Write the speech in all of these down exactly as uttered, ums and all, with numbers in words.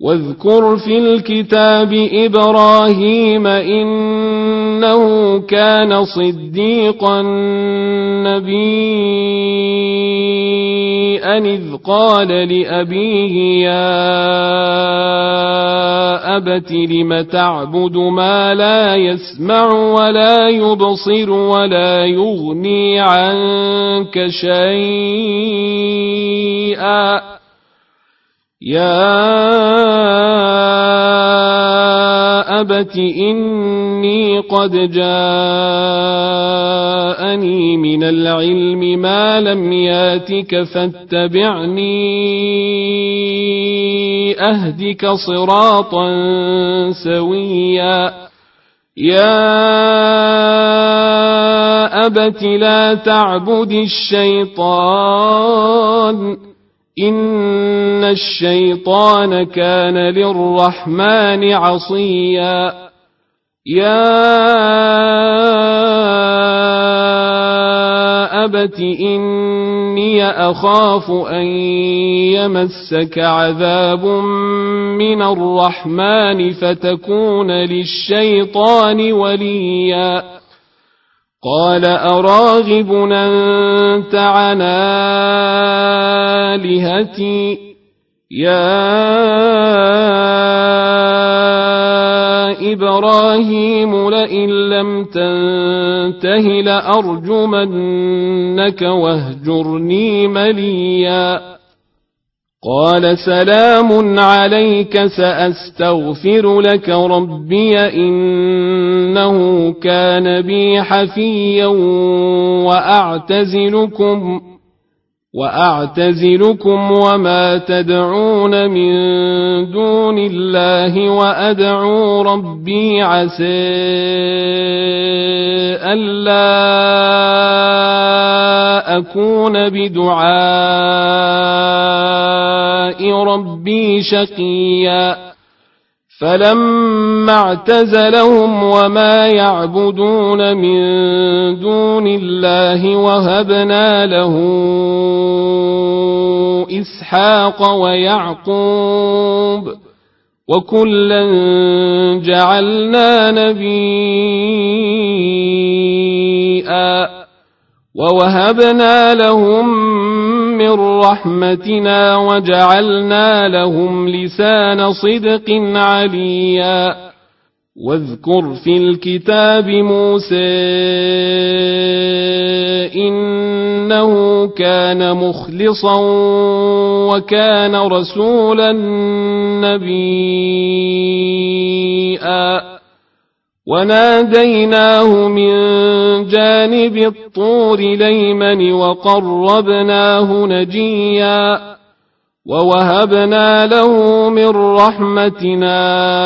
واذكر في الكتاب إبراهيم إنه كان صديقا نبيا إذ قال لأبيه يا أبت لم تعبد ما لا يسمع ولا يبصر ولا يغني عنك شيئا يا أبت إني قد جاءني من العلم ما لم ياتك فاتبعني أهدك صراطا سويا يا أبت لا تعبد الشيطان إن الشيطان كان للرحمن عصيا يا أبت إني أخاف أن يمسك عذاب من الرحمن فتكون للشيطان وليا قال أراغب أنت عن آلهتي يا إبراهيم لئن لم تنته لأرجمنك واهجرني مليا قال سلام عليك سأستغفر لك ربي إنه كان بي حفيا وأعتزلكم وأعتزلكم وما تدعون من دون الله وأدعو ربي عسى ألا أكون بدعاء ربي شقيا فلما اعتزلهم وما يعبدون من دون الله وهبنا له إسحاق ويعقوب وكلا جعلنا نبيا ووهبنا لهم من رحمتنا وجعلنا لهم لسان صدق عليا واذكر في الكتاب موسى إنه كان مخلصا وكان رسولا نبيا وناديناه من جانب الطور الأيمن وقربناه نجيا ووهبنا له من رحمتنا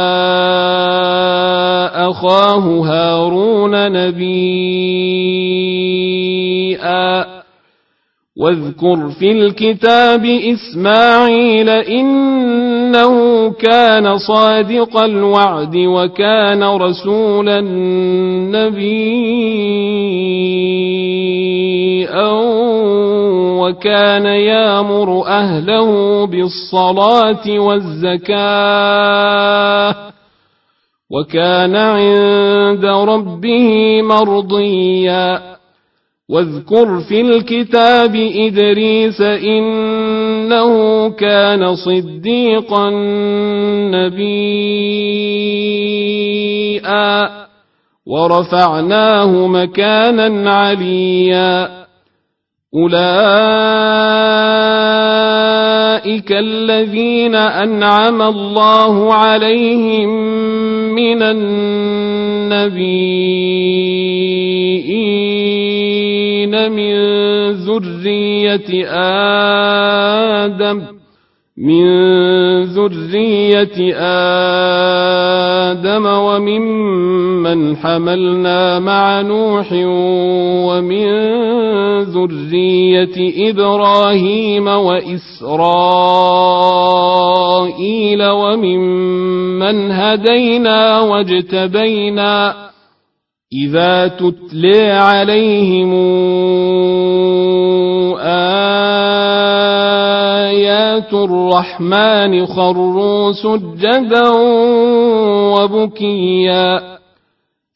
أخاه هارون نبيا واذكر في الكتاب إسماعيل إنه كان صادق الوعد وكان رسولا نبيا وكان يأمر أهله بالصلاة والزكاة وكان عند ربه مرضيا واذكر في الكتاب إدريس إنه كان صديقا نبيا ورفعناه مكانا عليا أولئك الذين أنعم الله عليهم من النبيين من ذرية آدم من ذرية آدم وممن حملنا مع نوح ومن ذرية إبراهيم وإسرائيل وممن هدينا واجتبينا إذا تتلى عليهم آيات آيات الرحمن خروا سجدا وبكيا